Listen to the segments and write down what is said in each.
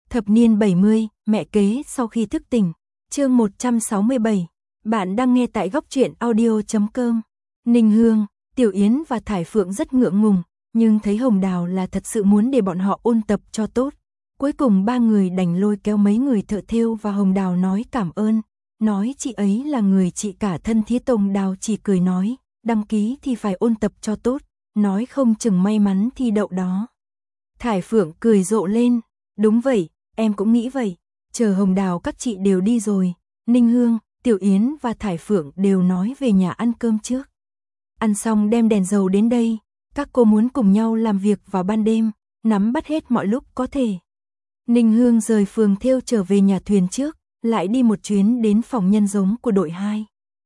Thập niên 70, mẹ kế sau khi thức tỉnh. Chương 167. Bạn đang nghe tại góc truyện audio.com. Ninh Hương, Tiểu Yến và Thải Phượng rất ngượng ngùng, nhưng thấy Hồng Đào là thật sự muốn để bọn họ ôn tập cho tốt. Cuối cùng ba người đành lôi kéo mấy người thợ thêu và Hồng Đào nói cảm ơn, nói chị ấy là người chị cả thân thiết. Hồng Đào chỉ cười nói, đăng ký thì phải ôn tập cho tốt, nói không chừng may mắn thi đậu đó. Thải Phượng cười rộ lên, đúng vậy, em cũng nghĩ vậy. Chờ Hồng Đào các chị đều đi rồi, Ninh Hương, Tiểu Yến và Thải Phượng đều nói về nhà ăn cơm trước. Ăn xong đem đèn dầu đến đây, các cô muốn cùng nhau làm việc vào ban đêm, nắm bắt hết mọi lúc có thể. Ninh Hương rời phường thêu trở về nhà thuyền trước, lại đi một chuyến đến phòng nhân giống của đội 2.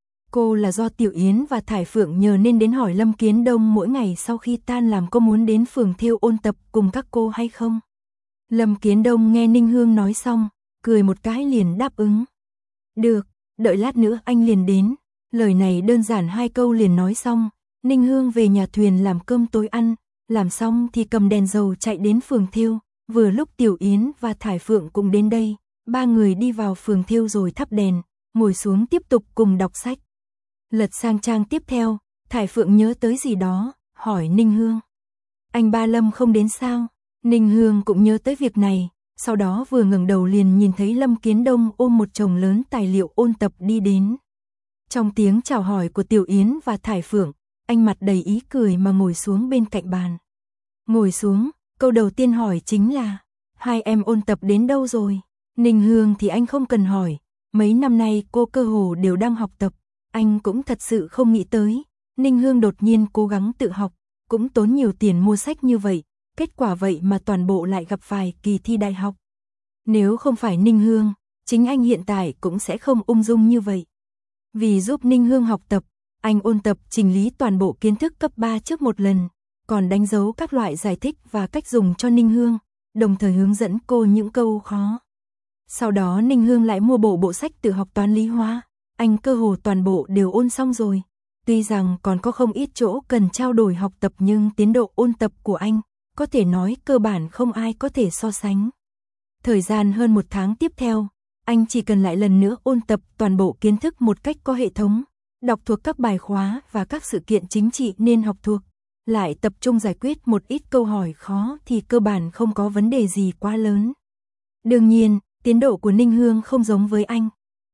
Cô là do Tiểu Yến và Thải Phượng nhờ nên đến hỏi Lâm Kiến Đông mỗi ngày sau khi tan làm có muốn đến phường thêu ôn tập cùng các cô hay không. Lâm Kiến Đông nghe Ninh Hương nói xong, cười một cái liền đáp ứng. Được, đợi lát nữa anh liền đến. Lời này đơn giản 2 câu liền nói xong, Ninh Hương về nhà thuyền làm cơm tối ăn, làm xong thì cầm đèn dầu chạy đến phường thêu. Vừa lúc Tiểu Yến và Thải Phượng cùng đến đây, ba người đi vào phường thêu rồi thắp đèn, ngồi xuống tiếp tục cùng đọc sách. Lật sang trang tiếp theo, Thải Phượng nhớ tới gì đó, hỏi Ninh Hương. Anh ba Lâm không đến sao? Ninh Hương cũng nhớ tới việc này, sau đó vừa ngẩng đầu liền nhìn thấy Lâm Kiến Đông ôm một chồng lớn tài liệu ôn tập đi đến. Trong tiếng chào hỏi của Tiểu Yến và Thải Phượng, anh mặt đầy ý cười mà ngồi xuống bên cạnh bàn. Ngồi xuống, câu đầu tiên hỏi chính là, hai em ôn tập đến đâu rồi? Ninh Hương thì anh không cần hỏi, mấy năm nay cô cơ hồ đều đang học tập, anh cũng thật sự không nghĩ tới. Ninh Hương đột nhiên cố gắng tự học, cũng tốn nhiều tiền mua sách như vậy, kết quả vậy mà toàn bộ lại gặp phải kỳ thi đại học. Nếu không phải Ninh Hương, chính anh hiện tại cũng sẽ không ung dung như vậy. Vì giúp Ninh Hương học tập, anh ôn tập chỉnh lý toàn bộ kiến thức cấp 3 trước một lần, còn đánh dấu các loại giải thích và cách dùng cho Ninh Hương, đồng thời hướng dẫn cô những câu khó. Sau đó Ninh Hương lại mua bộ sách tự học toán lý hóa, anh cơ hồ toàn bộ đều ôn xong rồi. Tuy rằng còn có không ít chỗ cần trao đổi học tập nhưng tiến độ ôn tập của anh, có thể nói cơ bản không ai có thể so sánh. Thời gian hơn 1 tháng tiếp theo, anh chỉ cần lại lần nữa ôn tập toàn bộ kiến thức một cách có hệ thống, đọc thuộc các bài khóa và các sự kiện chính trị nên học thuộc, lại tập trung giải quyết một ít câu hỏi khó thì cơ bản không có vấn đề gì quá lớn. Đương nhiên, tiến độ của Ninh Hương không giống với anh,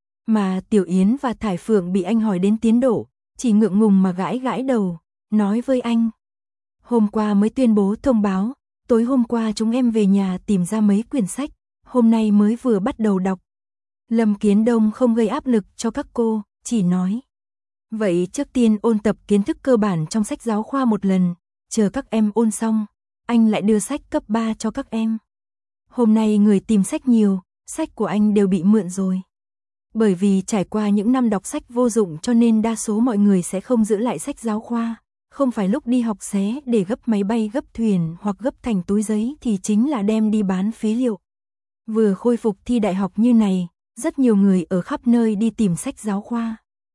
mà Tiểu Yến và Thải Phượng bị anh hỏi đến tiến độ, chỉ ngượng ngùng mà gãi gãi đầu, nói với anh. Hôm qua mới tuyên bố thông báo, tối hôm qua chúng em về nhà tìm ra mấy quyển sách, hôm nay mới vừa bắt đầu đọc. Lâm Kiến Đông không gây áp lực cho các cô, chỉ nói. Vậy trước tiên ôn tập kiến thức cơ bản trong sách giáo khoa một lần, chờ các em ôn xong, anh lại đưa sách cấp 3 cho các em. Hôm nay người tìm sách nhiều, sách của anh đều bị mượn rồi. Bởi vì trải qua những năm đọc sách vô dụng cho nên đa số mọi người sẽ không giữ lại sách giáo khoa, không phải lúc đi học xé để gấp máy bay gấp thuyền hoặc gấp thành túi giấy thì chính là đem đi bán phế liệu. Vừa khôi phục thi đại học như này, rất nhiều người ở khắp nơi đi tìm sách giáo khoa.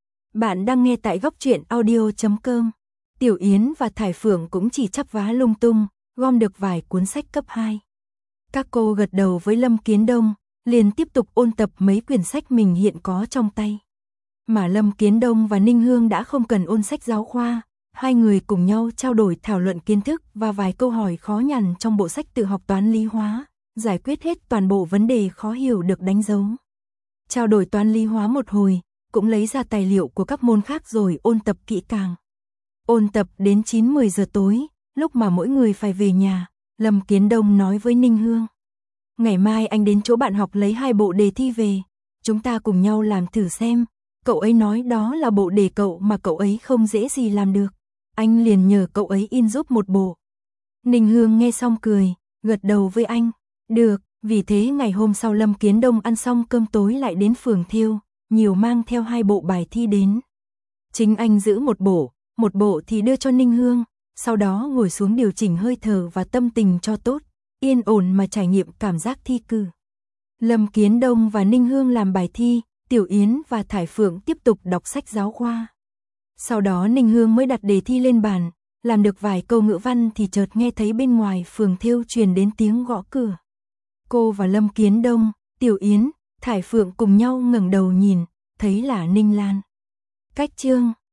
Bạn đang nghe tại góc truyện audio.com. Tiểu Yến và Thải Phượng cũng chỉ chắp vá lung tung, gom được vài cuốn sách cấp 2. Các cô gật đầu với Lâm Kiến Đông, liền tiếp tục ôn tập mấy quyển sách mình hiện có trong tay. Mà Lâm Kiến Đông và Ninh Hương đã không cần ôn sách giáo khoa, hai người cùng nhau trao đổi thảo luận kiến thức và vài câu hỏi khó nhằn trong bộ sách tự học toán lý hóa, giải quyết hết toàn bộ vấn đề khó hiểu được đánh dấu. Trao đổi toán lý hóa một hồi, cũng lấy ra tài liệu của các môn khác rồi ôn tập kỹ càng. Ôn tập đến 9-10 giờ tối, lúc mà mỗi người phải về nhà, Lâm Kiến Đông nói với Ninh Hương. Ngày mai anh đến chỗ bạn học lấy 2 bộ đề thi về, chúng ta cùng nhau làm thử xem. Cậu ấy nói đó là bộ đề cậu mà cậu ấy không dễ gì làm được. Anh liền nhờ cậu ấy in giúp một bộ. Ninh Hương nghe xong cười, gật đầu với anh. Được, vì thế ngày hôm sau Lâm Kiến Đông ăn xong cơm tối lại đến phường thêu, nhiều mang theo 2 bộ bài thi đến. Chính anh giữ một bộ thì đưa cho Ninh Hương, sau đó ngồi xuống điều chỉnh hơi thở và tâm tình cho tốt, yên ổn mà trải nghiệm cảm giác thi cử. Lâm Kiến Đông và Ninh Hương làm bài thi, Tiểu Yến và Thải Phượng tiếp tục đọc sách giáo khoa. Sau đó Ninh Hương mới đặt đề thi lên bàn, làm được vài câu ngữ văn thì chợt nghe thấy bên ngoài phường thêu truyền đến tiếng gõ cửa. Cô và Lâm Kiến Đông, Tiểu Yến, Thải Phượng cùng nhau ngẩng đầu nhìn, thấy là Ninh Lan. Cách chương